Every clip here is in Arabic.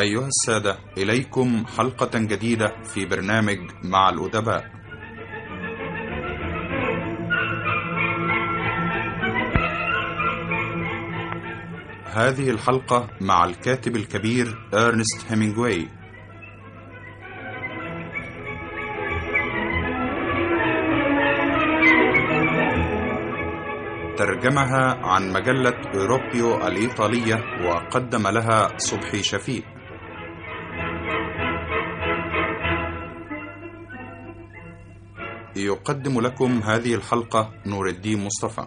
أيها السادة، إليكم حلقة جديدة في برنامج مع الأدباء. هذه الحلقة مع الكاتب الكبير إرنست هيمنغواي. ترجمها عن مجلة أوروبيو الإيطالية وقدم لها صبحي شفيق. يقدم لكم هذه الحلقة نور الدين مصطفى.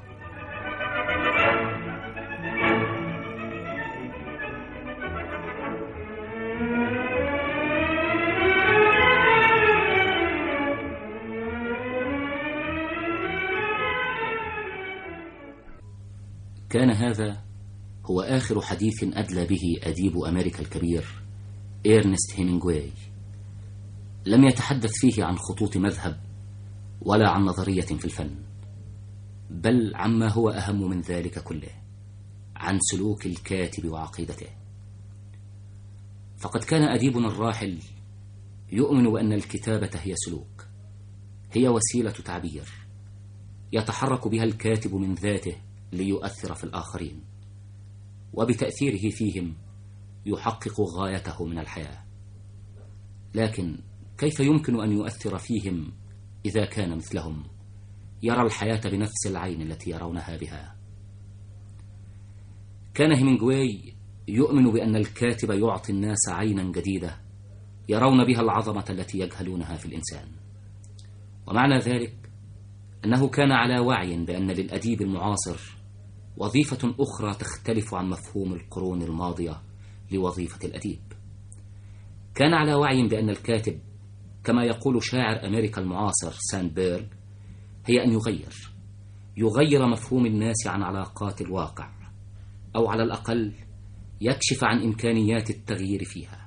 كان هذا هو آخر حديث أدلى به أديب أمريكا الكبير إرنست هيمنغواي. لم يتحدث فيه عن خطوط مذهب ولا عن نظرية في الفن، بل عما هو أهم من ذلك كله، عن سلوك الكاتب وعقيدته. فقد كان أديبنا الراحل يؤمن بأن الكتابة هي سلوك، هي وسيلة تعبير يتحرك بها الكاتب من ذاته ليؤثر في الآخرين، وبتأثيره فيهم يحقق غايته من الحياة. لكن كيف يمكن أن يؤثر فيهم إذا كان مثلهم يرى الحياة بنفس العين التي يرونها بها؟ كان هيمنغواي يؤمن بأن الكاتب يعطي الناس عينا جديدة يرون بها العظمة التي يجهلونها في الإنسان. ومعنى ذلك أنه كان على وعي بأن للأديب المعاصر وظيفة أخرى تختلف عن مفهوم القرون الماضية لوظيفة الأديب. كان على وعي بأن الكاتب، كما يقول شاعر أمريكا المعاصر ساندبيرغ، هي أن يغير مفهوم الناس عن علاقات الواقع، أو على الأقل يكشف عن إمكانيات التغيير فيها.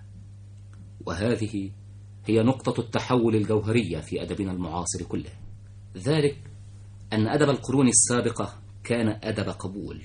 وهذه هي نقطة التحول الجوهرية في أدبنا المعاصر كله. ذلك أن أدب القرون السابقة كان أدب قبول،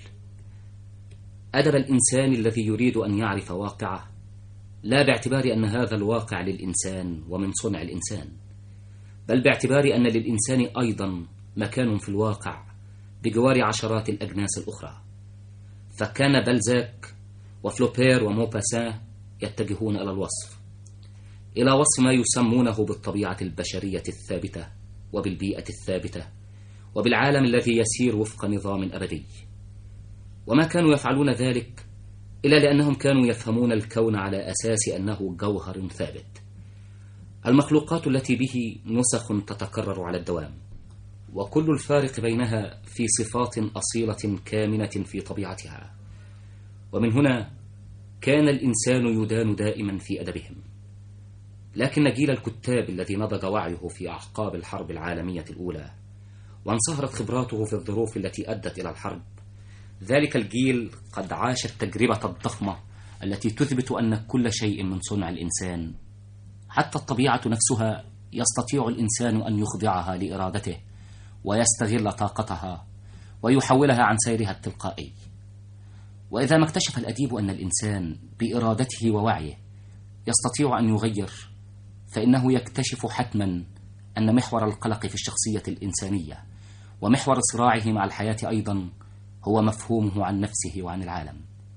أدب الإنسان الذي يريد أن يعرف واقعه، لا باعتبار أن هذا الواقع للإنسان ومن صنع الإنسان، بل باعتبار أن للإنسان أيضا مكان في الواقع بجوار عشرات الأجناس الأخرى. فكان بلزاك وفلوبير وموباسان يتجهون إلى الوصف، إلى وصف ما يسمونه بالطبيعة البشرية الثابتة وبالبيئة الثابتة وبالعالم الذي يسير وفق نظام أبدي. وما كانوا يفعلون ذلك إلا لأنهم كانوا يفهمون الكون على أساس أنه جوهر ثابت، المخلوقات التي به نسخ تتكرر على الدوام، وكل الفارق بينها في صفات أصيلة كامنة في طبيعتها. ومن هنا كان الإنسان يدان دائما في أدبهم. لكن جيل الكتاب الذي نضج وعيه في أعقاب الحرب العالمية الأولى وانصهرت خبراته في الظروف التي أدت إلى الحرب، ذلك الجيل قد عاش التجربة الضخمة التي تثبت أن كل شيء من صنع الإنسان، حتى الطبيعة نفسها، يستطيع الإنسان أن يخضعها لإرادته ويستغل طاقتها ويحولها عن سيرها التلقائي. وإذا ما اكتشف الأديب أن الإنسان بإرادته ووعيه يستطيع أن يغير، فإنه يكتشف حتما أن محور القلق في الشخصية الإنسانية ومحور صراعه مع الحياة أيضا هو مفهومه عن نفسه وعن العالم.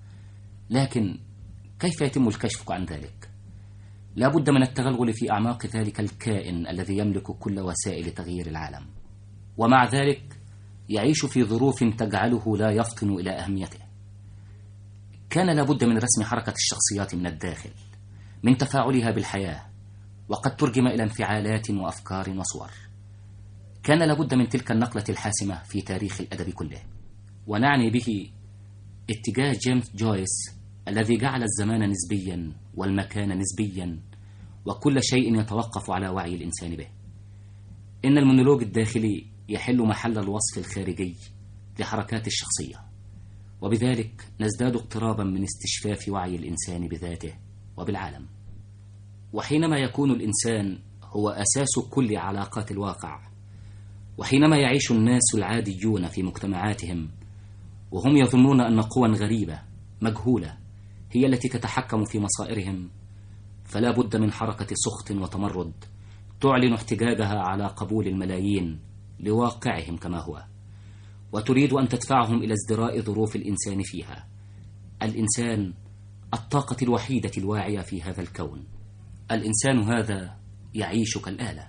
لكن كيف يتم الكشف عن ذلك؟ لا بد من التغلغل في أعماق ذلك الكائن الذي يملك كل وسائل تغيير العالم، ومع ذلك يعيش في ظروف تجعله لا يفطن إلى أهميته. كان لا بد من رسم حركة الشخصيات من الداخل، من تفاعلها بالحياة، وقد ترجم إلى انفعالات وأفكار وصور. كان لا بد من تلك النقلة الحاسمة في تاريخ الأدب كله، ونعني به اتجاه جيمس جويس الذي جعل الزمان نسبيا والمكان نسبيا وكل شيء يتوقف على وعي الإنسان به. إن المونولوج الداخلي يحل محل الوصف الخارجي لحركات الشخصية، وبذلك نزداد اقترابا من استشفاف وعي الإنسان بذاته وبالعالم. وحينما يكون الإنسان هو أساس كل علاقات الواقع، وحينما يعيش الناس العاديون في مجتمعاتهم وهم يظنون أن قوى غريبة مجهولة هي التي تتحكم في مصائرهم، فلا بد من حركة سخط وتمرد تعلن احتجاجها على قبول الملايين لواقعهم كما هو، وتريد أن تدفعهم إلى ازدراء ظروف الإنسان فيها. الإنسان الطاقة الوحيدة الواعية في هذا الكون. الإنسان هذا يعيش كالآلة.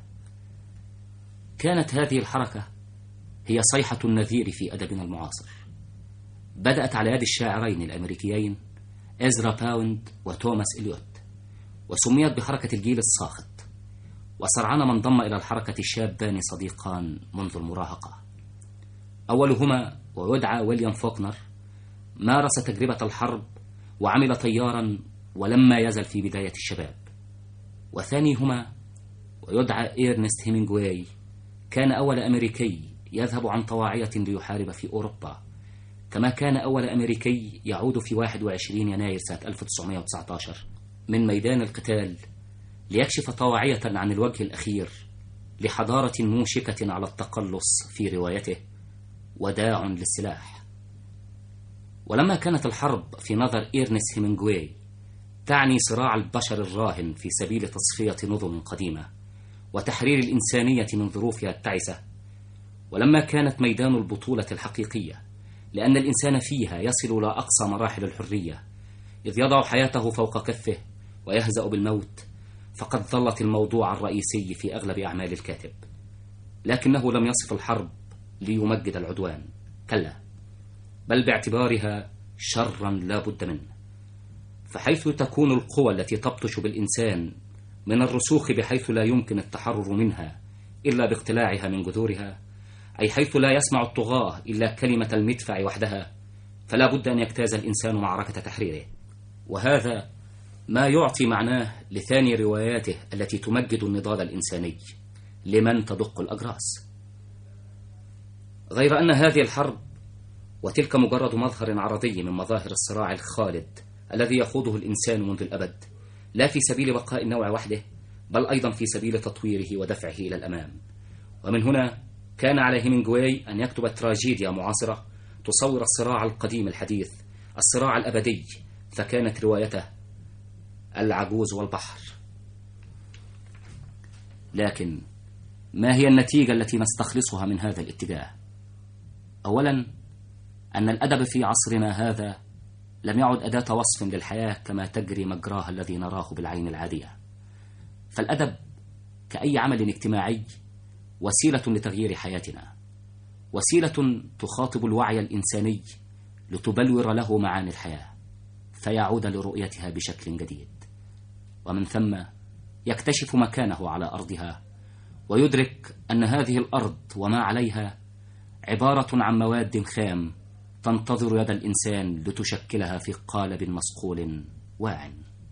كانت هذه الحركة هي صيحة النذير في أدبنا المعاصر. بدأت على يد الشاعرين الأمريكيين إزرا باوند وتوماس إليوت، وسميت بحركة الجيل الساخط. وسرعان ما انضم إلى الحركة شابان صديقان منذ المراهقة. أولهما ويدعى ويليام فوكنر مارس تجربة الحرب وعمل طيارا ولما يزل في بداية الشباب. وثانيهما ويدعى إيرنست هيمنغواي كان أول أمريكي يذهب عن طواعية ليحارب في أوروبا، كما كان أول أمريكي يعود في 21 يناير سنة 1919 من ميدان القتال ليكشف طواعية عن الوجه الأخير لحضارة موشكة على التقلص في روايته وداع للسلاح. ولما كانت الحرب في نظر إيرنست هيمنغواي تعني صراع البشر الراهن في سبيل تصفية نظم قديمة وتحرير الإنسانية من ظروفها التعسة، ولما كانت ميدان البطولة الحقيقية لأن الإنسان فيها يصل إلى أقصى مراحل الحرية إذ يضع حياته فوق كفه ويهزأ بالموت، فقد ظلت الموضوع الرئيسي في أغلب أعمال الكاتب. لكنه لم يصف الحرب ليمجد العدوان، كلا، بل باعتبارها شرا لا بد منه. فحيث تكون القوى التي تبطش بالإنسان من الرسوخ بحيث لا يمكن التحرر منها إلا باقتلاعها من جذورها، أي حيث لا يسمع الطغاة إلا كلمة المدفع وحدها، فلا بد أن يجتاز الإنسان معركة تحريره. وهذا ما يعطي معناه لثاني رواياته التي تمجد النضال الإنساني لمن تدق الأجراس. غير أن هذه الحرب وتلك مجرد مظهر عرضي من مظاهر الصراع الخالد الذي يخوضه الإنسان منذ الأبد، لا في سبيل بقاء النوع وحده بل أيضا في سبيل تطويره ودفعه إلى الأمام. ومن هنا كان على هيمنغواي أن يكتب تراجيديا معاصرة تصور الصراع القديم الحديث، الصراع الأبدي، فكانت روايته العجوز والبحر. لكن ما هي النتيجة التي نستخلصها من هذا الاتجاه؟ أولا، أن الأدب في عصرنا هذا لم يعد أداة وصف للحياة كما تجري مجراها الذي نراه بالعين العادية. فالأدب كأي عمل اجتماعي وسيلة لتغيير حياتنا، وسيلة تخاطب الوعي الإنساني لتبلور له معاني الحياة فيعود لرؤيتها بشكل جديد، ومن ثم يكتشف مكانه على أرضها ويدرك أن هذه الأرض وما عليها عبارة عن مواد خام تنتظر يد الإنسان لتشكلها في قالب مصقول واع.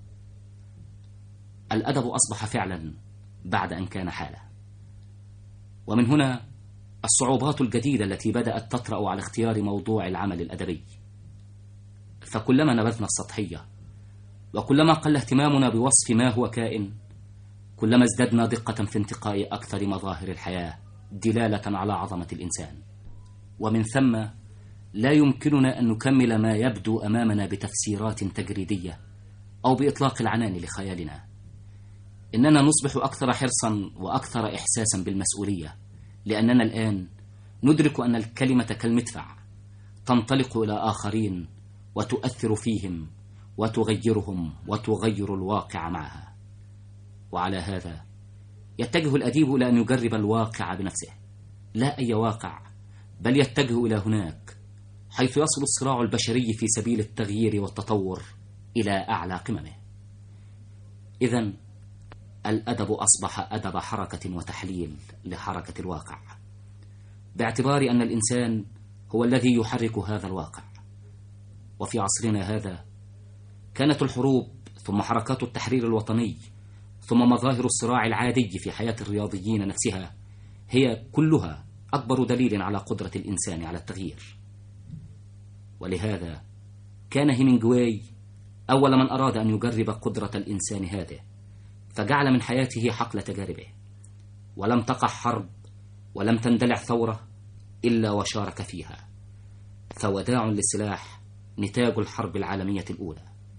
الأدب أصبح فعلا بعد أن كان حالة. ومن هنا الصعوبات الجديدة التي بدأت تطرأ على اختيار موضوع العمل الأدبي. فكلما نبذنا السطحية وكلما قل اهتمامنا بوصف ما هو كائن، كلما ازددنا دقة في انتقاء أكثر مظاهر الحياة دلالة على عظمة الإنسان. ومن ثم لا يمكننا أن نكمل ما يبدو أمامنا بتفسيرات تجريدية أو بإطلاق العنان لخيالنا. إننا نصبح أكثر حرصا وأكثر إحساسا بالمسؤولية، لأننا الآن ندرك أن الكلمة كالمدفع تنطلق إلى آخرين وتؤثر فيهم وتغيرهم وتغير الواقع معها. وعلى هذا يتجه الأديب إلى أن يجرب الواقع بنفسه، لا أي واقع، بل يتجه إلى هناك حيث يصل الصراع البشري في سبيل التغيير والتطور إلى أعلى قممه. إذن الأدب أصبح أدب حركة وتحليل لحركة الواقع، باعتبار أن الإنسان هو الذي يحرك هذا الواقع. وفي عصرنا هذا كانت الحروب ثم حركات التحرير الوطني ثم مظاهر الصراع العادي في حياة الرياضيين نفسها هي كلها أكبر دليل على قدرة الإنسان على التغيير. ولهذا كان هيمنغواي أول من أراد أن يجرب قدرة الإنسان هذه، فجعل من حياته حقل تجاربه. ولم تقع حرب ولم تندلع ثورة إلا وشارك فيها، فوداع للسلاح نتاج الحرب العالمية الأولى،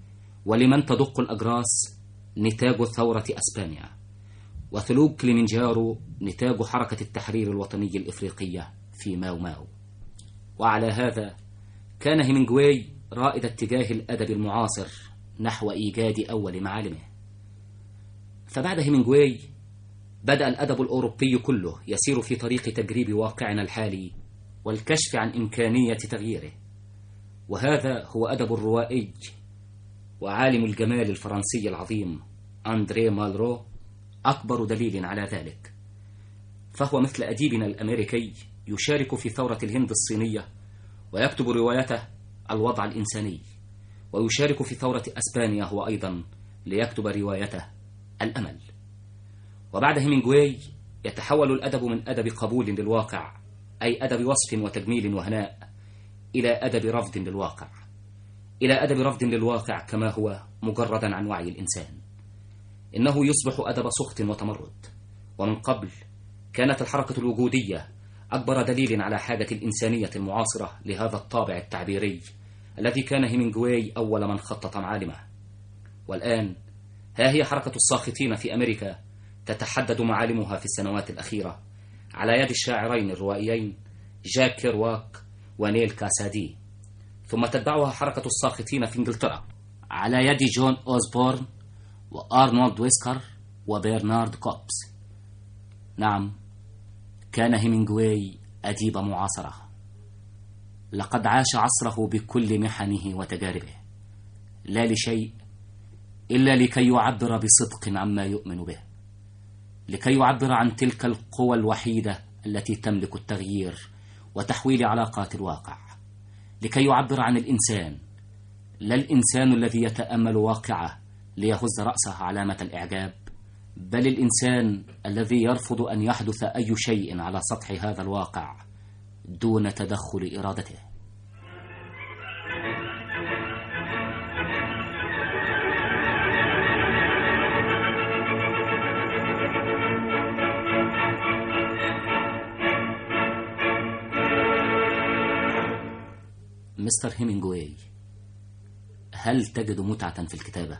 ولمن تدق الأجراس نتاج ثورة أسبانيا، وثلوج كليمنجارو نتاج حركة التحرير الوطني الإفريقية في ماو ماو. وعلى هذا كان هيمنغواي رائد اتجاه الأدب المعاصر نحو إيجاد أول معالمه. فبعد هيمنغواي بدأ الأدب الأوروبي كله يسير في طريق تجريب واقعنا الحالي والكشف عن إمكانية تغييره، وهذا هو أدب الروائي وعالم الجمال الفرنسي العظيم أندريه مالرو أكبر دليل على ذلك. فهو مثل أديبنا الأمريكي يشارك في ثورة الهند الصينية ويكتب روايته الوضع الإنساني، ويشارك في ثورة أسبانيا هو أيضا ليكتب روايته الأمل. وبعد هيمنغواي يتحول الأدب من أدب قبول للواقع، أي أدب وصف وتجميل وهناء، إلى أدب رفض للواقع، إلى أدب رفض للواقع كما هو مجردا عن وعي الإنسان. إنه يصبح أدب سخط وتمرد. ومن قبل كانت الحركة الوجودية أكبر دليل على حاجة الإنسانية المعاصرة لهذا الطابع التعبيري الذي كان هيمنغواي أول من خطط معالمه. والآن ها هي حركة الساخطين في أمريكا تتحدد معالمها في السنوات الأخيرة على يد الشاعرين الروائيين جاك كيرواك ونيل كاسادي، ثم تتبعها حركة الساخطين في إنجلترا على يد جون أوزبورن وأرنولد ويسكر وبرنارد كوبس. نعم، كان هيمنغواي أديب معاصرة، لقد عاش عصره بكل محنه وتجاربه، لا لشيء إلا لكي يعبر بصدق عما يؤمن به، لكي يعبر عن تلك القوى الوحيدة التي تملك التغيير وتحويل علاقات الواقع، لكي يعبر عن الإنسان، لا الإنسان الذي يتأمل واقعه ليهز رأسه علامة الإعجاب، بل الإنسان الذي يرفض أن يحدث أي شيء على سطح هذا الواقع دون تدخل إرادته. مستر هيمنغواي، هل تجد متعة في الكتابة؟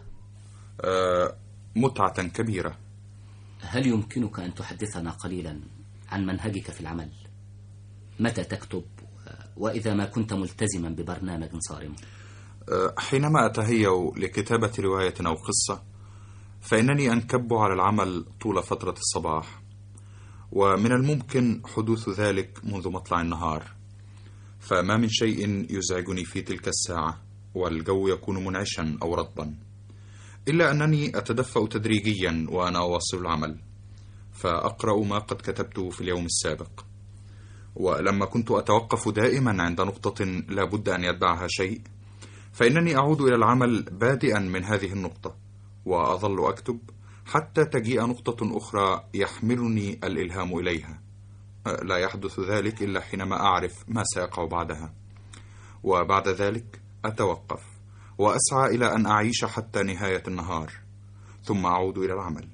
متعة كبيرة. هل يمكنك أن تحدثنا قليلا عن منهجك في العمل؟ متى تكتب؟ وإذا ما كنت ملتزما ببرنامج صارم؟ حينما أتهيأ لكتابة رواية أو قصة فإنني أنكب على العمل طول فترة الصباح، ومن الممكن حدوث ذلك منذ مطلع النهار، فما من شيء يزعجني في تلك الساعة والجو يكون منعشا أو رطبا، إلا أنني أتدفأ تدريجيا وأنا أواصل العمل، فأقرأ ما قد كتبته في اليوم السابق. ولما كنت أتوقف دائما عند نقطة لا بد أن يتبعها شيء، فإنني أعود إلى العمل بادئا من هذه النقطة، وأظل أكتب حتى تجيء نقطة أخرى يحملني الإلهام إليها. لا يحدث ذلك إلا حينما أعرف ما سيقع بعدها، وبعد ذلك أتوقف وأسعى إلى أن أعيش حتى نهاية النهار، ثم أعود إلى العمل.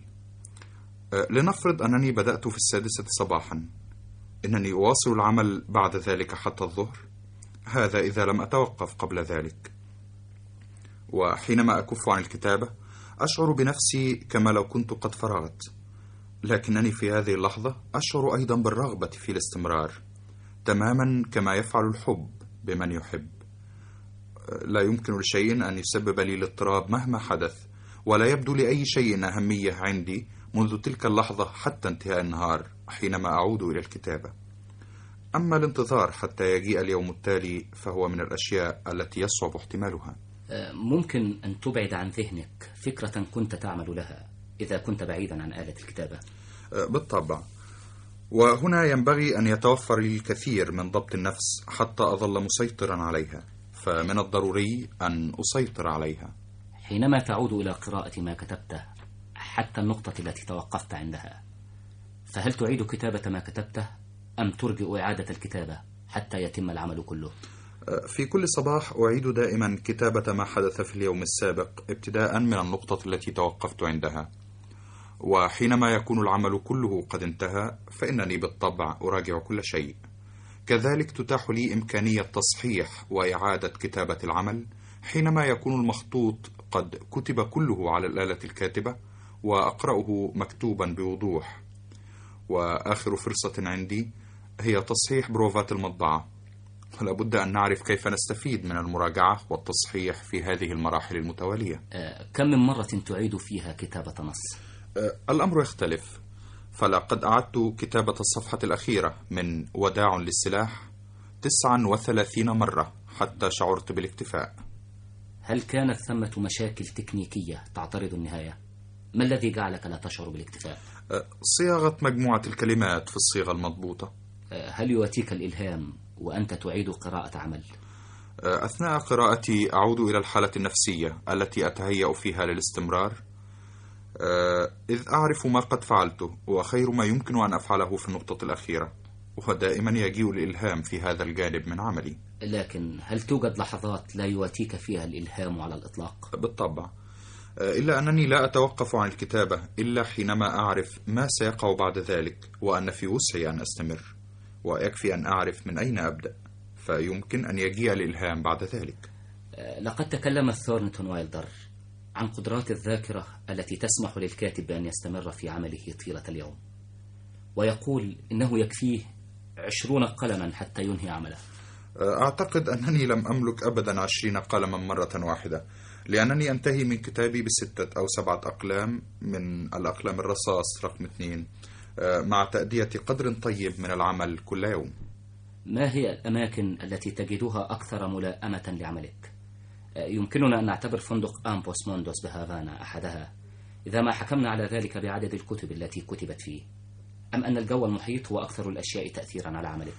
لنفرض أنني بدأت في 6 صباحا، إنني أواصل العمل بعد ذلك حتى الظهر، هذا إذا لم أتوقف قبل ذلك. وحينما أكف عن الكتابة أشعر بنفسي كما لو كنت قد فرغت، لكنني في هذه اللحظة أشعر أيضا بالرغبة في الاستمرار، تماما كما يفعل الحب بمن يحب. لا يمكن لشيء أن يسبب لي الاضطراب مهما حدث، ولا يبدو لأي شيء أهمية عندي منذ تلك اللحظة حتى انتهاء النهار حينما أعود إلى الكتابة. أما الانتظار حتى يجيء اليوم التالي فهو من الأشياء التي يصعب احتمالها. ممكن أن تبعد عن ذهنك فكرة كنت تعمل لها إذا كنت بعيدا عن آلة الكتابة؟ بالطبع، وهنا ينبغي أن يتوفر لي الكثير من ضبط النفس حتى أظل مسيطرا عليها، فمن الضروري أن أسيطر عليها. حينما تعود إلى قراءة ما كتبته حتى النقطة التي توقفت عندها، فهل تعيد كتابة ما كتبته أم ترجئ إعادة الكتابة حتى يتم العمل كله؟ في كل صباح أعيد دائما كتابة ما حدث في اليوم السابق ابتداء من النقطة التي توقفت عندها، وحينما يكون العمل كله قد انتهى فإنني بالطبع أراجع كل شيء. كذلك تتاح لي إمكانية تصحيح وإعادة كتابة العمل حينما يكون المخطوط قد كتب كله على الآلة الكاتبة وأقرأه مكتوبا بوضوح. وآخر فرصة عندي هي تصحيح بروفات المطبعة، ولا بد أن نعرف كيف نستفيد من المراجعة والتصحيح في هذه المراحل المتوالية. كم من مرة تعيد فيها كتابة نص؟ الأمر يختلف، فلقد أعدت كتابة الصفحة الأخيرة من وداع للسلاح 39 مرة حتى شعرت بالاكتفاء. هل كانت ثمة مشاكل تكنيكية تعترض النهاية؟ ما الذي جعلك لا تشعر بالاكتفاء؟ صياغة مجموعة الكلمات في الصيغة المضبوطة. هل يأتيك الإلهام وأنت تعيد قراءة عمل؟ أثناء قراءتي أعود إلى الحالة النفسية التي أتهيأ فيها للاستمرار، إذ أعرف ما قد فعلته وخير ما يمكن أن أفعله في النقطة الأخيرة، ودائما يجيء الإلهام في هذا الجانب من عملي. لكن هل توجد لحظات لا يواتيك فيها الإلهام على الإطلاق؟ بالطبع، إلا أنني لا أتوقف عن الكتابة إلا حينما أعرف ما سيقع بعد ذلك وأن في وسعي أن أستمر، ويكفي أن أعرف من أين أبدأ فيمكن أن يجيء الإلهام بعد ذلك. لقد تكلم ثورنتون وايلدر عن قدرات الذاكرة التي تسمح للكاتب بأن يستمر في عمله طيلة اليوم، ويقول إنه يكفيه 20 قلما حتى ينهي عمله. أعتقد أنني لم أملك أبدا 20 قلما مرة واحدة، لأنني أنتهي من كتابي ب6 أو 7 أقلام من الأقلام الرصاص رقم 2، مع تأدية قدر طيب من العمل كل يوم. ما هي الأماكن التي تجدها أكثر ملائمة لعملك؟ يمكننا أن نعتبر فندق أمبوس موندوس بهافانا أحدها، إذا ما حكمنا على ذلك بعدد الكتب التي كتبت فيه، أم أن الجو المحيط هو أكثر الأشياء تأثيرا على عملك؟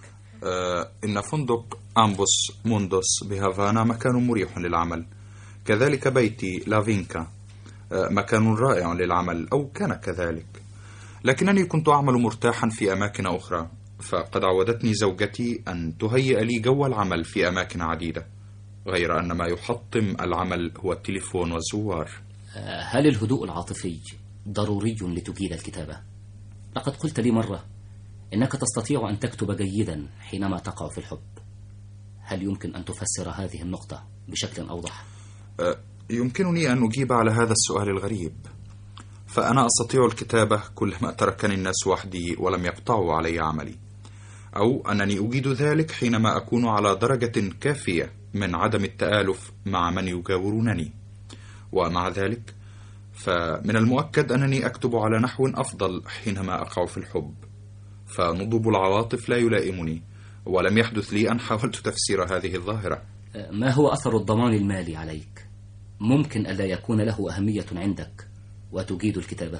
إن فندق أمبوس موندوس بهافانا مكان مريح للعمل، كذلك بيتي لافينكا مكان رائع للعمل، أو كان كذلك. لكنني كنت أعمل مرتاحا في أماكن أخرى، فقد عودتني زوجتي أن تهيئ لي جو العمل في أماكن عديدة، غير أن ما يحطم العمل هو التليفون والزوار. هل الهدوء العاطفي ضروري لتجيد الكتابة؟ لقد قلت لي مرة إنك تستطيع أن تكتب جيدا حينما تقع في الحب. هل يمكن أن تفسر هذه النقطة بشكل أوضح؟ يمكنني أن أجيب على هذا السؤال الغريب، فأنا أستطيع الكتابة كلما تركني الناس وحدي ولم يقطعوا علي عملي، أو أنني أجيد ذلك حينما أكون على درجة كافية من عدم التآلف مع من يجاورونني. ومع ذلك فمن المؤكد أنني أكتب على نحو أفضل حينما أقع في الحب، فنضوب العواطف لا يلائمني، ولم يحدث لي أن حاولت تفسير هذه الظاهرة. ما هو أثر الضمان المالي عليك؟ ممكن ألا يكون له أهمية عندك وتجيد الكتابة؟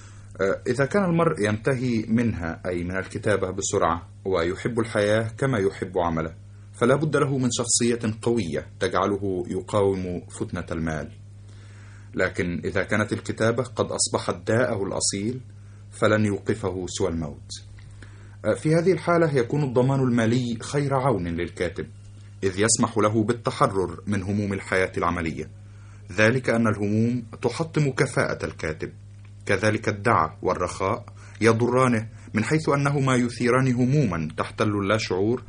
إذا كان المرء ينتهي منها، أي من الكتابة، بسرعة ويحب الحياة كما يحب عمله، فلا بد له من شخصية قوية تجعله يقاوم فتنة المال. لكن إذا كانت الكتابة قد أصبحت داءه الأصيل فلن يوقفه سوى الموت. في هذه الحالة يكون الضمان المالي خير عون للكاتب، إذ يسمح له بالتحرر من هموم الحياة العملية، ذلك أن الهموم تحطم كفاءة الكاتب، كذلك الدعة والرخاء يضرانه، من حيث أنهما يثيران هموما تحتل اللاشعور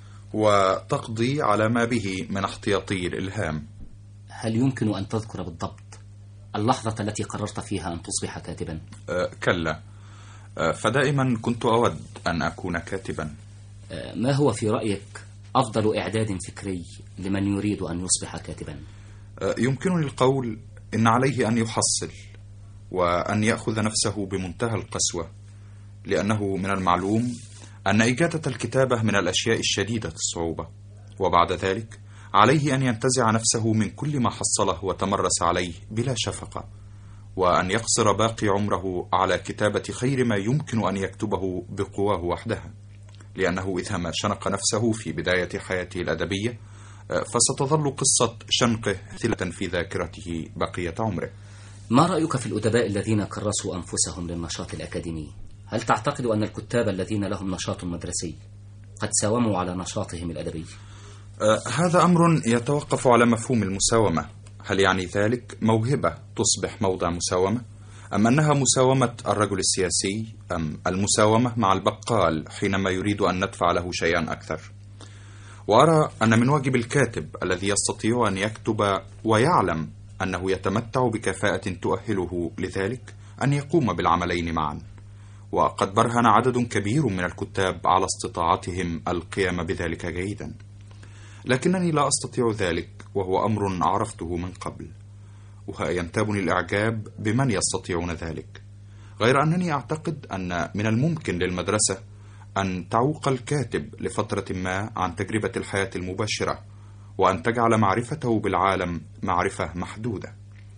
وتقضي على ما به من احتياطي الإلهام. هل يمكن أن تذكر بالضبط اللحظة التي قررت فيها أن تصبح كاتبا؟ كلا، فدائما كنت أود أن أكون كاتبا. ما هو في رأيك أفضل إعداد فكري لمن يريد أن يصبح كاتبا؟ يمكنني القول إن عليه أن يحصل وأن يأخذ نفسه بمنتهى القسوة، لأنه من المعلوم أن إجادة الكتابة من الأشياء الشديدة الصعوبة، وبعد ذلك عليه أن ينتزع نفسه من كل ما حصله وتمرس عليه بلا شفقة، وأن يقصر باقي عمره على كتابة خير ما يمكن أن يكتبه بقواه وحدها، لأنه إذا ما شنق نفسه في بداية حياته الأدبية فستظل قصة شنقه ثلة في ذاكرته بقية عمره. ما رأيك في الأدباء الذين كرسوا أنفسهم للنشاط الأكاديمي؟ هل تعتقد أن الكتاب الذين لهم نشاط مدرسي قد ساوموا على نشاطهم الأدبي؟ هذا أمر يتوقف على مفهوم المساومة. هل يعني ذلك موهبة تصبح موضع مساومة؟ أم أنها مساومة الرجل السياسي؟ أم المساومة مع البقال حينما يريد أن ندفع له شيئا أكثر؟ وأرى أن من واجب الكاتب الذي يستطيع أن يكتب ويعلم أنه يتمتع بكفاءة تؤهله لذلك أن يقوم بالعملين معا. وقد برهن عدد كبير من الكتاب على استطاعتهم القيام بذلك جيدا، لكنني لا أستطيع ذلك، وهو أمر عرفته من قبل، وينتابني الإعجاب بمن يستطيعون ذلك، غير أنني أعتقد أن من الممكن للمدرسة أن تعوق الكاتب لفترة ما عن تجربة الحياة المباشرة، وأن تجعل معرفته بالعالم معرفة محدودة.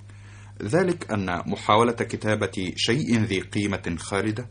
ذلك أن محاولة كتابة شيء ذي قيمة خالدة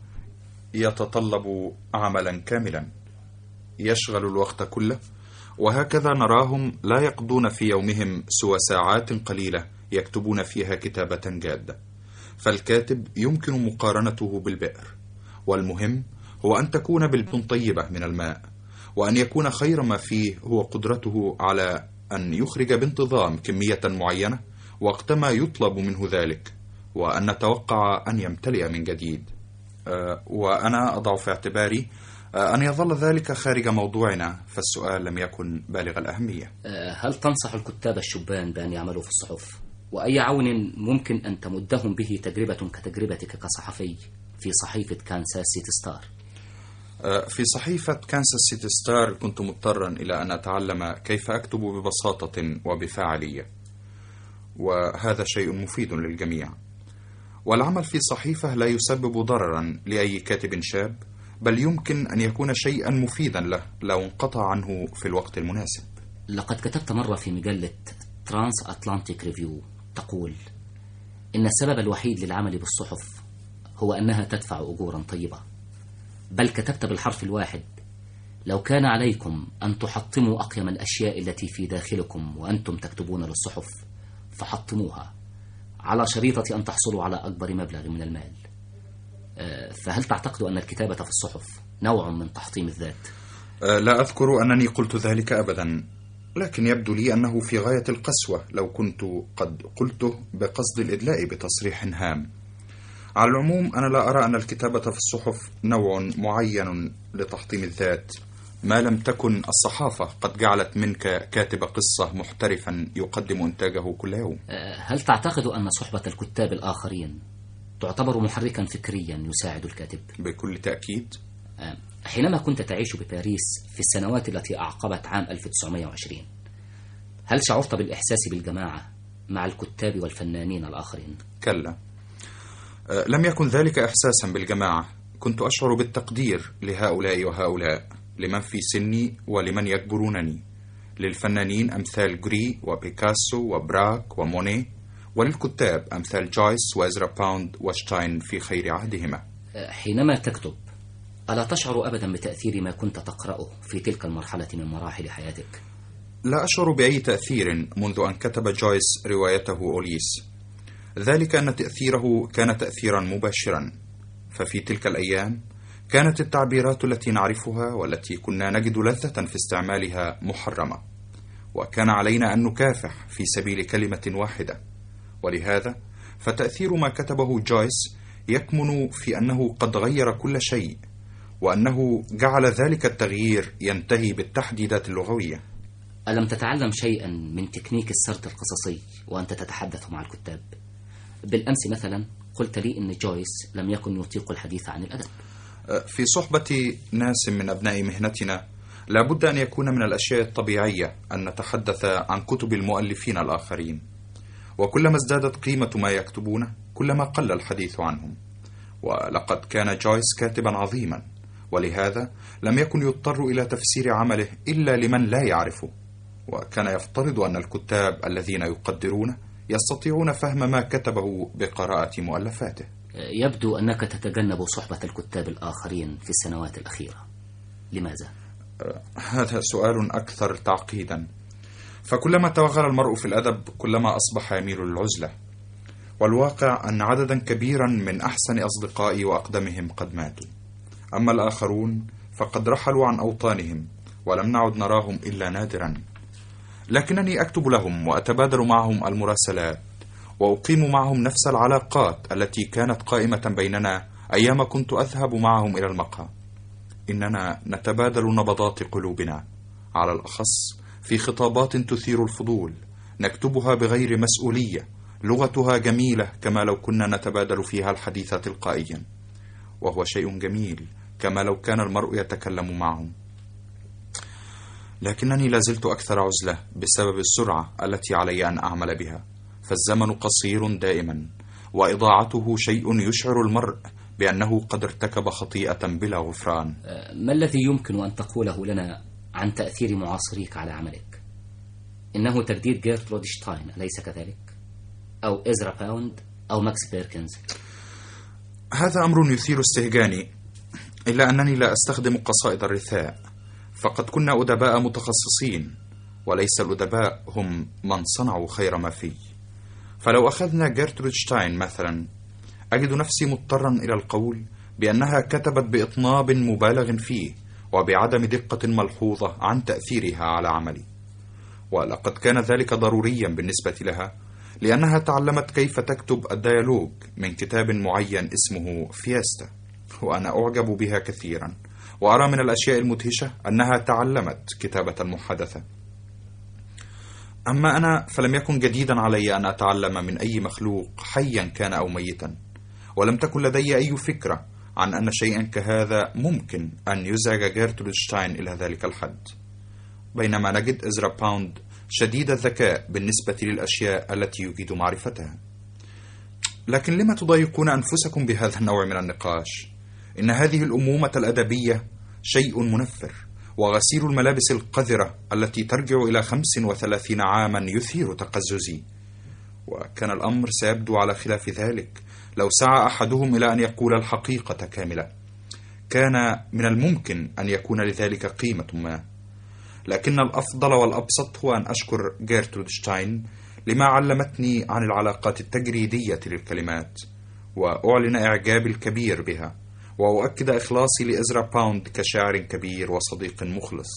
يتطلب عملا كاملا يشغل الوقت كله، وهكذا نراهم لا يقضون في يومهم سوى ساعات قليلة يكتبون فيها كتابة جادة. فالكاتب يمكن مقارنته بالبئر، والمهم هو أن تكون بالبن طيبة من الماء، وأن يكون خير ما فيه هو قدرته على أن يخرج بانتظام كمية معينة وقتما يطلب منه ذلك، وأن نتوقع أن يمتلئ من جديد. وأنا أضع في اعتباري أن يظل ذلك خارج موضوعنا، فالسؤال لم يكن بالغ الأهمية. هل تنصح الكتاب الشبان بأن يعملوا في الصحف؟ وأي عون ممكن أن تمدهم به تجربة كتجربتك كصحفي في صحيفة كانساس سيتي ستار؟ في صحيفة كانساس سيتي ستار كنت مضطرا إلى أن أتعلم كيف أكتب ببساطة وبفاعلية، وهذا شيء مفيد للجميع. والعمل في صحيفة لا يسبب ضررا لأي كاتب شاب، بل يمكن أن يكون شيئا مفيدا له لو انقطع عنه في الوقت المناسب. لقد كتبت مرة في مجلة ترانس أتلانتيك ريفيو تقول إن السبب الوحيد للعمل بالصحف هو أنها تدفع أجورا طيبة. بل كتبت بالحرف الواحد: لو كان عليكم أن تحطموا أقيم الأشياء التي في داخلكم وأنتم تكتبون للصحف فحطموها، على شريطة أن تحصلوا على أكبر مبلغ من المال. فهل تعتقد أن الكتابة في الصحف نوع من تحطيم الذات؟ لا أذكر أنني قلت ذلك أبدا، لكن يبدو لي أنه في غاية القسوة لو كنت قد قلته بقصد الإدلاء بتصريح هام. على العموم أنا لا أرى أن الكتابة في الصحف نوع معين لتحطيم الذات، ما لم تكن الصحافة قد جعلت منك كاتب قصة محترفا يقدم إنتاجه كل يوم. هل تعتقد أن صحبة الكتاب الآخرين تعتبر محركا فكريا يساعد الكاتب؟ بكل تأكيد. حينما كنت تعيش بباريس في السنوات التي أعقبت عام 1920، هل شعرت بالإحساس بالجماعة مع الكتاب والفنانين الآخرين؟ كلا، لم يكن ذلك إحساسا بالجماعة، كنت أشعر بالتقدير لهؤلاء وهؤلاء، لمن في سني ولمن يكبرونني، للفنانين أمثال جري وبيكاسو وبراك وموني، وللكتاب أمثال جويس وإزرا باوند وشتاين في خير عهدهما. حينما تكتب ألا تشعر أبدا بتأثير ما كنت تقرأه في تلك المرحلة من مراحل حياتك؟ لا أشعر بأي تأثير منذ أن كتب جويس روايته أوليس، ذلك أن تأثيره كان تأثيرا مباشرا، ففي تلك الأيام كانت التعبيرات التي نعرفها والتي كنا نجد لذة في استعمالها محرمة، وكان علينا أن نكافح في سبيل كلمة واحدة. ولهذا فتأثير ما كتبه جويس يكمن في أنه قد غير كل شيء، وأنه جعل ذلك التغيير ينتهي بالتحديدات اللغوية. ألم تتعلم شيئا من تكنيك السرد القصصي وأنت تتحدث مع الكتاب؟ بالأمس مثلا قلت لي أن جويس لم يكن يطيق الحديث عن الأدب. في صحبة ناس من أبناء مهنتنا لابد أن يكون من الأشياء الطبيعية أن نتحدث عن كتب المؤلفين الآخرين، وكلما ازدادت قيمة ما يكتبونه كلما قل الحديث عنهم. ولقد كان جويس كاتبا عظيما، ولهذا لم يكن يضطر إلى تفسير عمله إلا لمن لا يعرفه، وكان يفترض أن الكتاب الذين يقدرونه يستطيعون فهم ما كتبه بقراءة مؤلفاته. يبدو أنك تتجنب صحبة الكتاب الآخرين في السنوات الأخيرة، لماذا؟ هذا سؤال أكثر تعقيدا، فكلما توغل المرء في الأدب كلما أصبح يميل للعزلة، والواقع أن عددا كبيرا من أحسن أصدقائي وأقدمهم قد ماتوا، أما الآخرون فقد رحلوا عن أوطانهم ولم نعد نراهم إلا نادرا. لكنني أكتب لهم وأتبادل معهم المراسلات، وأقيم معهم نفس العلاقات التي كانت قائمة بيننا أيام كنت أذهب معهم إلى المقهى. إننا نتبادل نبضات قلوبنا على الأخص في خطابات تثير الفضول، نكتبها بغير مسؤولية، لغتها جميلة كما لو كنا نتبادل فيها الحديث تلقائيا، وهو شيء جميل كما لو كان المرء يتكلم معهم. لكنني لازلت أكثر عزلة بسبب السرعة التي علي أن أعمل بها، فالزمن قصير دائما، وإضاعته شيء يشعر المرء بأنه قد ارتكب خطيئة بلا غفران. ما الذي يمكن أن تقوله لنا عن تأثير معاصريك على عملك؟ إنه تجديد جيرترود شتاين، أليس كذلك؟ أو إزرا باوند أو ماكس بيركنز؟ هذا أمر يثير استهجاني، إلا أنني لا أستخدم قصائد الرثاء، فقد كنا أدباء متخصصين، وليس الأدباء هم من صنعوا خير ما فيه. فلو أخذنا جيرترود شتاين مثلا، أجد نفسي مضطرا إلى القول بأنها كتبت بإطناب مبالغ فيه وبعدم دقة ملحوظة عن تأثيرها على عملي، ولقد كان ذلك ضروريا بالنسبة لها، لأنها تعلمت كيف تكتب الديالوج من كتاب معين اسمه فيستا، وأنا أعجب بها كثيرا، وأرى من الأشياء المدهشة أنها تعلمت كتابة المحادثة. أما أنا فلم يكن جديدا علي أن أتعلم من أي مخلوق حيا كان أو ميتا، ولم تكن لدي أي فكرة عن أن شيئا كهذا ممكن أن يزعج جيرترود شتاين إلى ذلك الحد، بينما نجد إزرا باوند شديد الذكاء بالنسبة للأشياء التي يجيد معرفتها. لكن لما تضايقون أنفسكم بهذا النوع من النقاش؟ إن هذه الأمومة الأدبية شيء منفر، وغسيل الملابس القذرة التي ترجع إلى 35 عاما يثير تقززي. وكان الأمر سيبدو على خلاف ذلك لو سعى أحدهم إلى أن يقول الحقيقة كاملة، كان من الممكن أن يكون لذلك قيمة ما. لكن الأفضل والأبسط هو أن أشكر جيرترود شتاين لما علمتني عن العلاقات التجريدية للكلمات، وأعلن إعجابي الكبير بها، وأؤكد إخلاصي لإزرا باوند كشاعر كبير وصديق مخلص،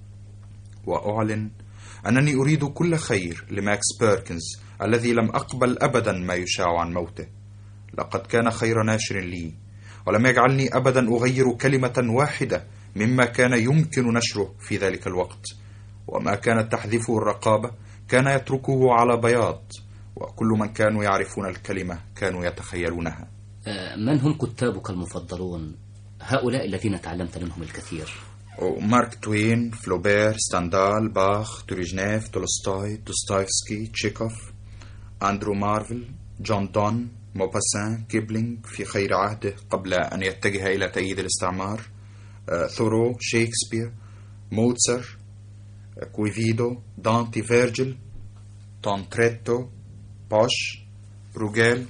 وأعلن أنني أريد كل خير لماكس بيركنز الذي لم أقبل أبدا ما يشاع عن موته. لقد كان خير ناشر لي، ولم يجعلني أبدا أغير كلمة واحدة مما كان يمكن نشره في ذلك الوقت، وما كانت تحذفه الرقابة كان يتركه على بياض، وكل من كانوا يعرفون الكلمة كانوا يتخيلونها. من هم كتابك المفضلون، هؤلاء الذين تعلمت منهم الكثير؟ مارك توين، فلوبير، ستاندال، باخ، توريجنيف، تولستوي، دوستويفسكي، تشيكوف، أندرو مارفل، جون دون، موباسان، كيبلينغ في خير عهده قبل أن يتجه إلى تأييد الاستعمار، ثورو، شيكسبير، موتسر، كويفيدو، دانتي، فيرجل، تونتريتو، بوش، بروغيل،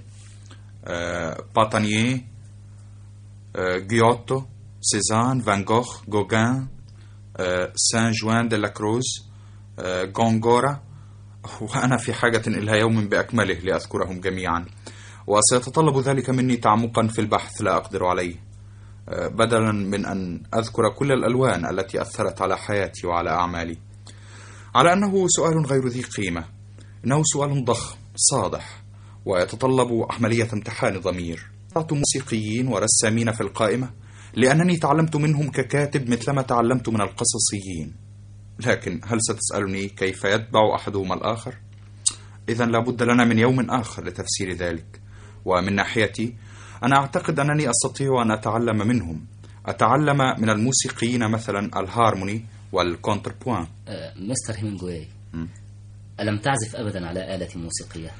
باتانييه، جيوتو، سيزان، فان غوخ، غوغان، سان جوان دي لا كروز، غونغورا، وأنا في حاجة إلى يوم بأكمله لأذكرهم جميعا، وسيتطلب ذلك مني تعمقا في البحث لا أقدر عليه، بدلا من أن أذكر كل الألوان التي أثرت على حياتي وعلى أعمالي. على أنه سؤال غير ذي قيمة، إنه سؤال ضخم صادح ويتطلب عملية امتحان ضمير. أعطوا موسيقيين ورسامين في القائمة لأنني تعلمت منهم ككاتب مثلما تعلمت من القصصيين، لكن هل ستسألني كيف يتبع أحدهما الآخر؟ إذن لابد لنا من يوم آخر لتفسير ذلك. ومن ناحيتي أنا أعتقد أنني أستطيع أن أتعلم منهم، أتعلم من الموسيقيين مثلا الهارموني والكونتربوان. مستر هيمنغواي، ألم تعزف أبدا على آلة موسيقية؟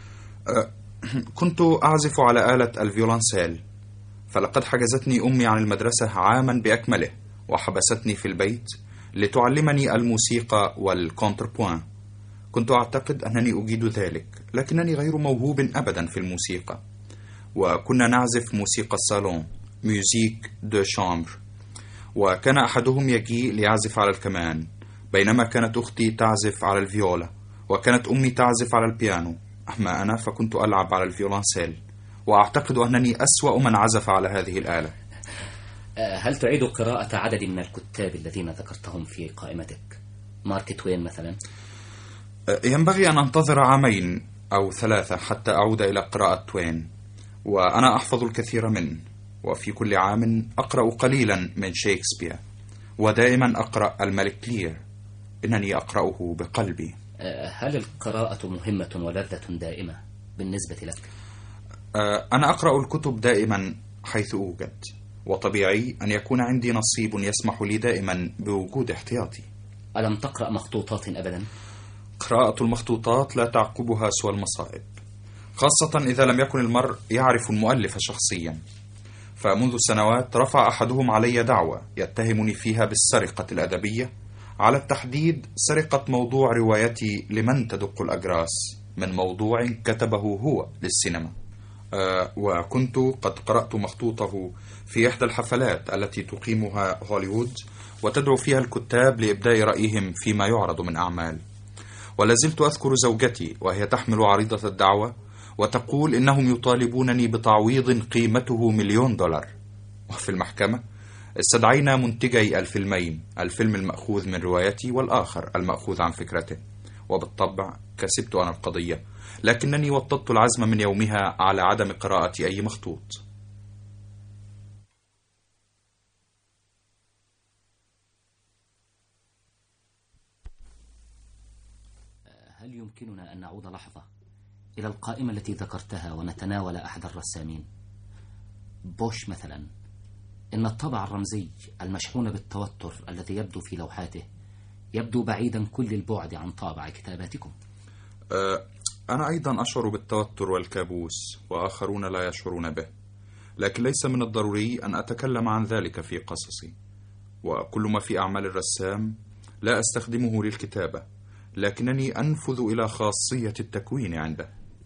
كنت أعزف على آلة الفيولانسيل، فلقد حجزتني أمي عن المدرسة عاما بأكمله وحبستني في البيت لتعلمني الموسيقى والكونتربوان. كنت أعتقد أنني أجيد ذلك، لكنني غير موهوب أبدا في الموسيقى. وكنا نعزف موسيقى الصالون، ميوزيك دو شامبر، وكان أحدهم يجي ليعزف على الكمان، بينما كانت أختي تعزف على الفيولا، وكانت أمي تعزف على البيانو. أما أنا فكنت ألعب على الفيولانسيل، وأعتقد أنني أسوأ من عزف على هذه الآلة. هل تعيد قراءة عدد من الكتاب الذين ذكرتهم في قائمتك؟ مارك توين مثلا؟ ينبغي أن أنتظر 2 أو 3 حتى أعود إلى قراءة توين، وأنا أحفظ الكثير منه، وفي كل عام أقرأ قليلا من شيكسبير، ودائما أقرأ الملك لير، إنني أقرأه بقلبي. هل القراءة مهمة ولذة دائمة بالنسبة لك؟ أنا أقرأ الكتب دائما حيث أوجد، وطبيعي أن يكون عندي نصيب يسمح لي دائما بوجود احتياطي. ألم تقرأ مخطوطات أبدا؟ قراءة المخطوطات لا تعقبها سوى المصائب، خاصة إذا لم يكن المرء يعرف المؤلف شخصيا. فمنذ سنوات رفع أحدهم علي دعوة يتهمني فيها بالسرقة الأدبية، على التحديد سرقة موضوع روايتي لمن تدق الأجراس من موضوع كتبه هو للسينما. وكنت قد قرأت مخطوطه في إحدى الحفلات التي تقيمها هوليوود وتدعو فيها الكتاب لإبداء رأيهم فيما يعرض من أعمال. ولازلت أذكر زوجتي وهي تحمل عريضة الدعوة وتقول إنهم يطالبونني بتعويض قيمته $1,000,000. وفي المحكمة استدعينا منتجي الفيلمين، الفيلم المأخوذ من روايتي والآخر المأخوذ عن فكرته، وبالطبع كسبت أنا القضية، لكنني وطدت العزم من يومها على عدم قراءة أي مخطوط. هل يمكننا أن نعود لحظة إلى القائمة التي ذكرتها ونتناول أحد الرسامين؟ بوش مثلا، إن الطابع الرمزي المشحون بالتوتر الذي يبدو في لوحاته يبدو بعيدا كل البعد عن طابع كتاباتكم. أنا أيضا أشعر بالتوتر والكابوس، وآخرون لا يشعرون به، لكن ليس من الضروري أن أتكلم عن ذلك في قصصي. وكل ما في أعمال الرسام لا أستخدمه للكتابة، لكنني أنفذ إلى خاصية التكوين عنده.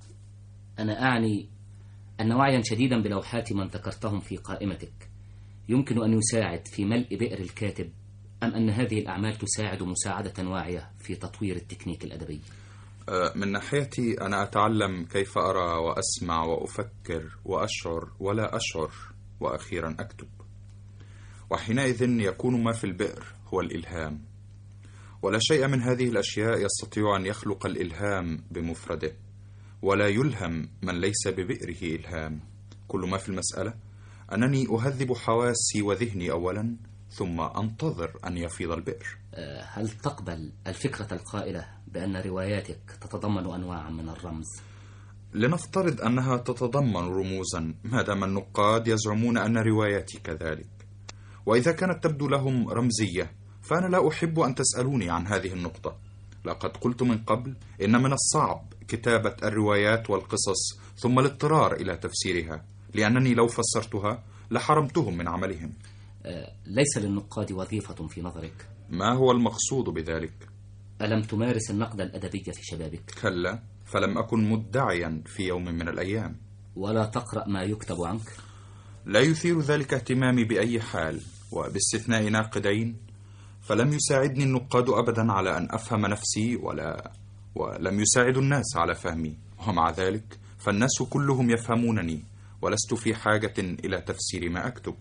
أنا أعني أن وعيا شديدا بلوحات من ذكرتهم في قائمتك يمكن أن يساعد في ملء بئر الكاتب، أم أن هذه الأعمال تساعد مساعدة واعية في تطوير التكنيك الأدبي؟ من ناحيتي أنا أتعلم كيف أرى وأسمع وأفكر وأشعر ولا أشعر، وأخيرا أكتب. وحينئذ يكون ما في البئر هو الإلهام، ولا شيء من هذه الأشياء يستطيع أن يخلق الإلهام بمفرده، ولا يلهم من ليس ببئره إلهام. كل ما في المسألة أنني أهذب حواسي وذهني أولا، ثم أنتظر أن يفيض البئر. هل تقبل الفكرة القائلة بأن رواياتك تتضمن أنواعا من الرمز؟ لنفترض أنها تتضمن رموزا، ما دام النقاد يزعمون أن رواياتي كذلك. وإذا كانت تبدو لهم رمزية فأنا لا أحب أن تسألوني عن هذه النقطة. لقد قلت من قبل إن من الصعب كتابة الروايات والقصص ثم الاضطرار إلى تفسيرها، لأنني لو فسرتها لحرمتهم من عملهم. ليس للنقاد وظيفة في نظرك؟ ما هو المقصود بذلك؟ ألم تمارس النقد الأدبي في شبابك؟ كلا، فلم أكن مدعيا في يوم من الأيام. ولا تقرأ ما يكتب عنك؟ لا يثير ذلك اهتمامي بأي حال، وباستثناء ناقدين فلم يساعدني النقاد أبدا على أن أفهم نفسي ولم يساعدوا الناس على فهمي. ومع ذلك فالناس كلهم يفهمونني، ولست في حاجة إلى تفسير ما أكتب.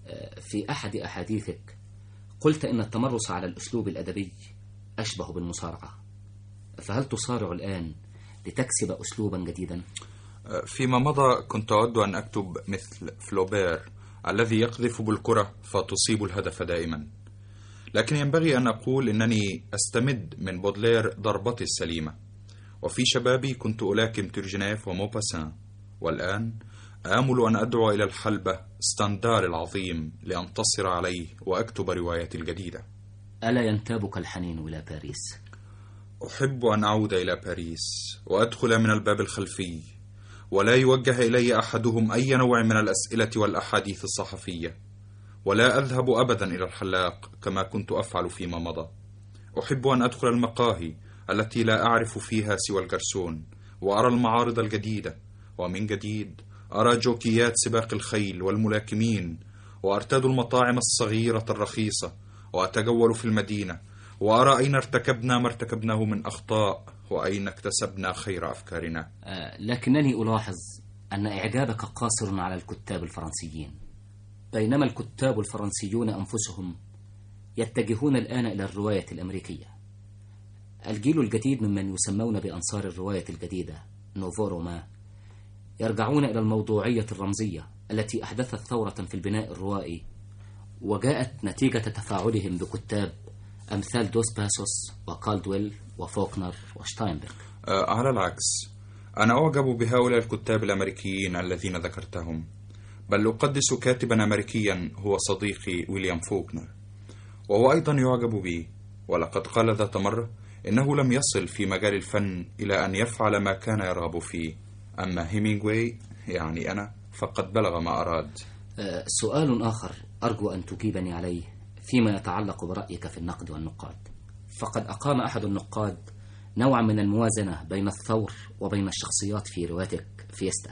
في أحد أحاديثك قلت إن التمرس على الأسلوب الأدبي أشبه بالمصارعة، فهل تصارع الآن لتكسب أسلوبا جديدا؟ فيما مضى كنت أود أن أكتب مثل فلوبير الذي يقذف بالكرة فتصيب الهدف دائما، لكن ينبغي أن أقول إنني أستمد من بودلير ضربتي السليمة. وفي شبابي كنت ألاكم تورجنيف وموباسان، والآن آمل أن أدعو إلى الحلبة ستاندار العظيم لأنتصر عليه وأكتب روايتي الجديدة. ألا ينتابك الحنين إلى باريس؟ أحب أن أعود إلى باريس وأدخل من الباب الخلفي، ولا يوجه إلي أحدهم أي نوع من الأسئلة والأحاديث الصحفية، ولا أذهب أبدا إلى الحلاق كما كنت أفعل فيما مضى. أحب أن أدخل المقاهي التي لا أعرف فيها سوى الجرسون، وأرى المعارض الجديدة، ومن جديد أرى جوكيات سباق الخيل والملاكمين، وأرتاد المطاعم الصغيرة الرخيصة، وأتجول في المدينة وأرى أين ارتكبنا ما ارتكبناه من أخطاء، وأين اكتسبنا خير أفكارنا. لكنني ألاحظ أن إعجابك قاصر على الكتاب الفرنسيين، بينما الكتاب الفرنسيون أنفسهم يتجهون الآن إلى الرواية الأمريكية. الجيل الجديد ممن يسمون بأنصار الرواية الجديدة نوفو رومان يرجعون إلى الموضوعية الرمزية التي أحدثت ثورة في البناء الروائي، وجاءت نتيجة تفاعلهم بكتاب أمثال دوس باسوس وكالدويل وفوكنر وشتاينبرغ. على العكس، أنا أعجب بهؤلاء الكتاب الأمريكيين الذين ذكرتهم، بل أقدس كاتبا أمريكيا هو صديقي ويليام فوكنر، وهو أيضا يعجب بي، ولقد قال ذات مرة إنه لم يصل في مجال الفن إلى أن يفعل ما كان يرغب فيه، أما هيمينغواي يعني أنا فقد بلغ ما أراد. سؤال آخر أرجو أن تجيبني عليه فيما يتعلق برأيك في النقد والنقاد. فقد أقام أحد النقاد نوعا من الموازنة بين الثور وبين الشخصيات في روايتك فيستا،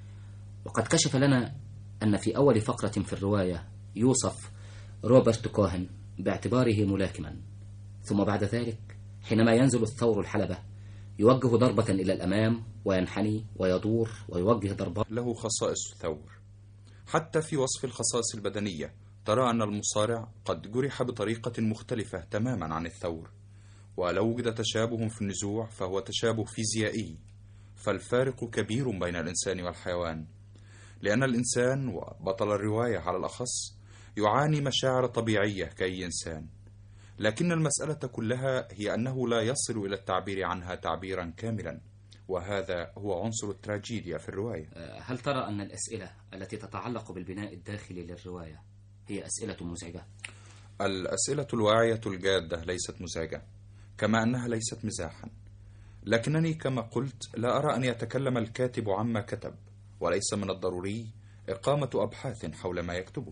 وقد كشف لنا أن في أول فقرة في الرواية يوصف روبرت كوهن باعتباره ملاكما، ثم بعد ذلك حينما ينزل الثور الحلبة يوجه ضربة إلى الأمام وينحني ويدور ويوجه ضربات. له خصائص الثور، حتى في وصف الخصائص البدنية ترى أن المصارع قد جرح بطريقة مختلفة تماما عن الثور، ولو وجد تشابه في النزوع فهو تشابه فيزيائي، فالفارق كبير بين الإنسان والحيوان، لأن الإنسان وبطل الرواية على الأخص يعاني مشاعر طبيعية كأي إنسان، لكن المسألة كلها هي أنه لا يصل إلى التعبير عنها تعبيرا كاملا، وهذا هو عنصر التراجيديا في الرواية. هل ترى أن الأسئلة التي تتعلق بالبناء الداخلي للرواية هي أسئلة مزعجة؟ الأسئلة الواعية الجادة ليست مزعجة، كما أنها ليست مزاحا، لكنني كما قلت لا أرى أن يتكلم الكاتب عما كتب، وليس من الضروري إقامة أبحاث حول ما يكتبه.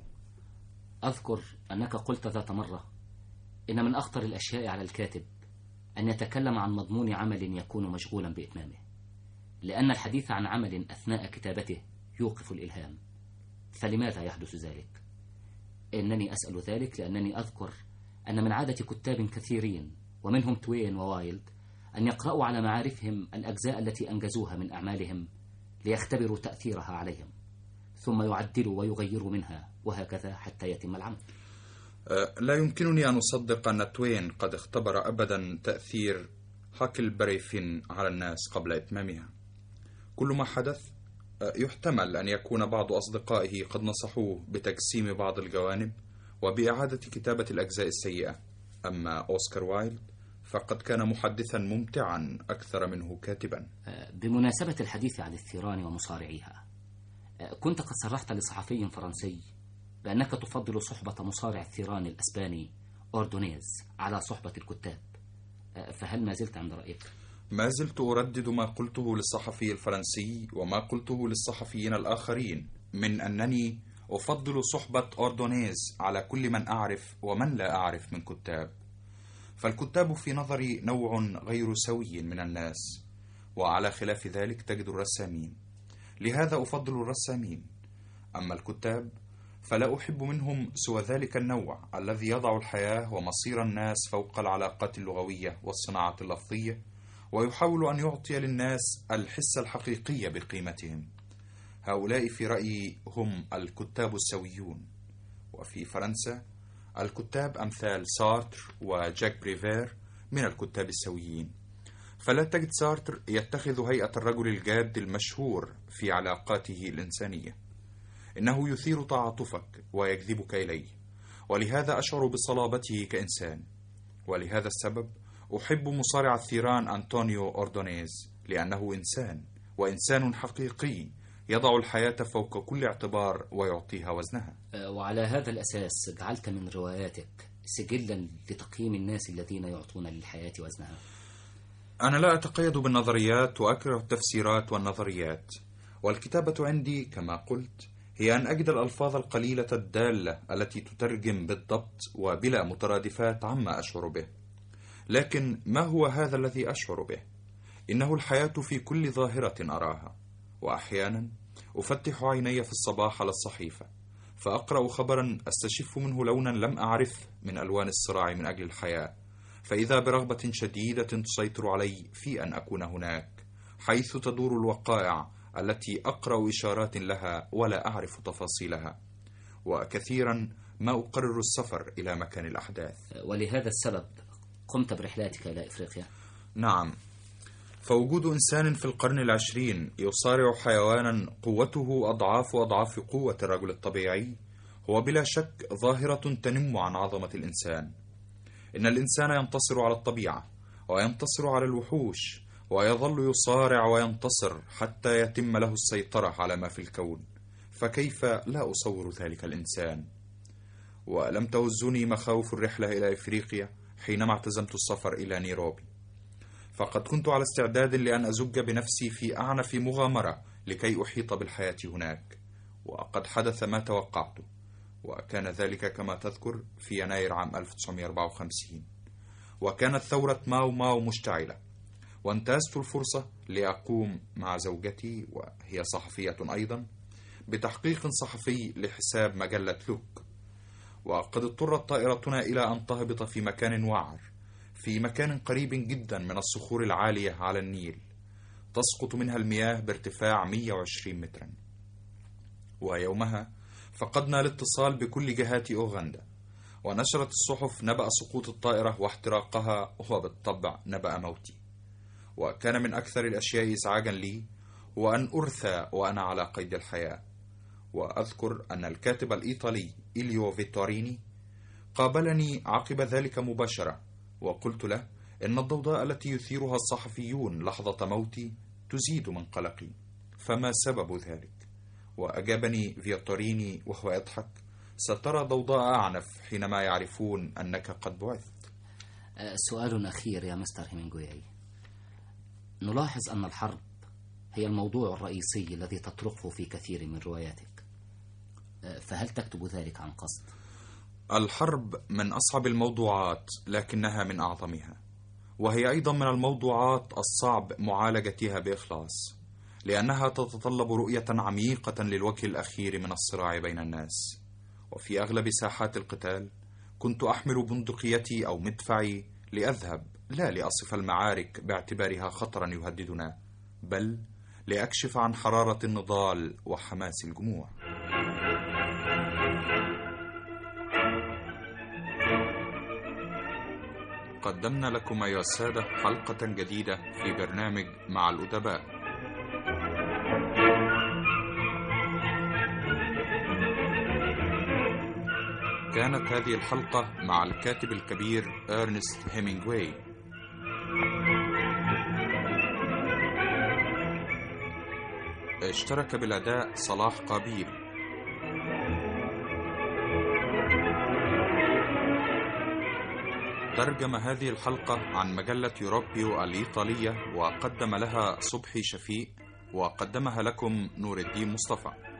أذكر أنك قلت ذات مرة إن من أخطر الأشياء على الكاتب أن يتكلم عن مضمون عمل يكون مشغولا بإتمامه، لأن الحديث عن عمل أثناء كتابته يوقف الإلهام. فلماذا يحدث ذلك؟ إنني أسأل ذلك لأنني أذكر أن من عادة كتاب كثيرين ومنهم توين ووايلد أن يقرأوا على معارفهم الأجزاء التي أنجزوها من أعمالهم ليختبروا تأثيرها عليهم، ثم يعدلوا ويغيروا منها، وهكذا حتى يتم العمل. لا يمكنني أن أصدق أن توين قد اختبر أبدا تأثير هاكلبري فين على الناس قبل إتمامها. كل ما حدث يحتمل أن يكون بعض أصدقائه قد نصحوه بتجسيم بعض الجوانب وبإعادة كتابة الأجزاء السيئة، أما أوسكار وايلد فقد كان محدثا ممتعا أكثر منه كاتبا. بمناسبة الحديث عن الثيران ومصارعيها، كنت قد صرحت لصحفي فرنسي بأنك تفضل صحبة مصارع الثيران الأسباني أوردونيز على صحبة الكتاب، فهل ما زلت عند رأيك؟ ما زلت أردد ما قلته للصحفي الفرنسي وما قلته للصحفيين الآخرين من أنني أفضل صحبة أوردونيز على كل من أعرف ومن لا أعرف من كتاب، فالكتاب في نظري نوع غير سوي من الناس، وعلى خلاف ذلك تجد الرسامين، لهذا أفضل الرسامين. أما الكتاب فلا أحب منهم سوى ذلك النوع الذي يضع الحياة ومصير الناس فوق العلاقات اللغوية والصناعة اللفظية، ويحاول أن يعطي للناس الحس الحقيقي بقيمتهم. هؤلاء في رأيي هم الكتاب السويون. وفي فرنسا الكتاب أمثال سارتر وجاك بريفير من الكتاب السويين، فلا تجد سارتر يتخذ هيئة الرجل الجاد المشهور في علاقاته الإنسانية، إنه يثير تعاطفك ويجذبك إليه، ولهذا أشعر بصلابته كإنسان. ولهذا السبب أحب مصارع الثيران أنطونيو أوردونيز، لأنه إنسان، وإنسان حقيقي يضع الحياة فوق كل اعتبار ويعطيها وزنها. وعلى هذا الأساس جعلت من رواياتك سجلا لتقييم الناس الذين يعطون للحياة وزنها. أنا لا أتقيد بالنظريات وأكره التفسيرات والنظريات، والكتابة عندي كما قلت هي أن أجد الألفاظ القليلة الدالة التي تترجم بالضبط وبلا مترادفات عما أشعر به. لكن ما هو هذا الذي أشعر به؟ إنه الحياة في كل ظاهرة أراها، وأحيانا أفتح عيني في الصباح على الصحيفة فأقرأ خبرا أستشف منه لونا لم أعرف من ألوان الصراع من أجل الحياة، فإذا برغبة شديدة تسيطر علي في أن أكون هناك، حيث تدور الوقائع التي أقرأ إشارات لها ولا أعرف تفاصيلها، وكثيرا ما أقرر السفر إلى مكان الأحداث. ولهذا السبب قمت برحلاتك إلى إفريقيا؟ نعم، فوجود إنسان في القرن العشرين يصارع حيوانا قوته أضعاف قوة الرجل الطبيعي هو بلا شك ظاهرة تنم عن عظمة الإنسان. إن الإنسان ينتصر على الطبيعة وينتصر على الوحوش ويظل يصارع وينتصر حتى يتم له السيطرة على ما في الكون، فكيف لا أصور ذلك الإنسان؟ ولم تهزني مخاوف الرحلة إلى إفريقيا حينما اعتزمت السفر إلى نيروبي، فقد كنت على استعداد لأن أزج بنفسي في أعنف مغامرة لكي أحيط بالحياة هناك، وقد حدث ما توقعته، وكان ذلك كما تذكر في يناير عام 1954، وكانت ثورة ماو ماو مشتعلة، وانتهزت الفرصة لأقوم مع زوجتي وهي صحفية أيضا بتحقيق صحفي لحساب مجلة لوك، وقد اضطرت طائرتنا إلى أن تهبط في مكان وعر، في مكان قريب جدا من الصخور العالية على النيل تسقط منها المياه بارتفاع 120 مترا. ويومها فقدنا الاتصال بكل جهات أوغندا، ونشرت الصحف نبأ سقوط الطائرة واحتراقها، وبالطبع نبأ موتي. وكان من أكثر الأشياء إزعاجا لي وأن أرثى وأنا على قيد الحياة. وأذكر أن الكاتب الإيطالي إليو فيتوريني قابلني عقب ذلك مباشرة، وقلت له إن الضوضاء التي يثيرها الصحفيون لحظة موتي تزيد من قلقي، فما سبب ذلك؟ وأجابني فيتوريني وهو يضحك: سترى ضوضاء أعنف حينما يعرفون أنك قد بعثت. سؤال أخير يا مستر هيمنغواي. نلاحظ أن الحرب هي الموضوع الرئيسي الذي تطرقه في كثير من رواياتك، فهل تكتب ذلك عن قصد؟ الحرب من أصعب الموضوعات لكنها من أعظمها، وهي أيضا من الموضوعات الصعب معالجتها بإخلاص، لأنها تتطلب رؤية عميقة للوجه الأخير من الصراع بين الناس. وفي أغلب ساحات القتال كنت أحمل بندقيتي أو مدفعي لأذهب لا لأصف المعارك باعتبارها خطرا يهددنا، بل لأكشف عن حرارة النضال وحماس الجموع. قدمنا لكم أيها السادة حلقة جديدة في برنامج مع الأدباء. كانت هذه الحلقة مع الكاتب الكبير إرنست هيمنغواي. اشترك بالأداء صلاح قابيل. ترجم هذه الحلقة عن مجلة يوروبيو الإيطالية وقدم لها صبحي شفيق، وقدمها لكم نور الدين مصطفى.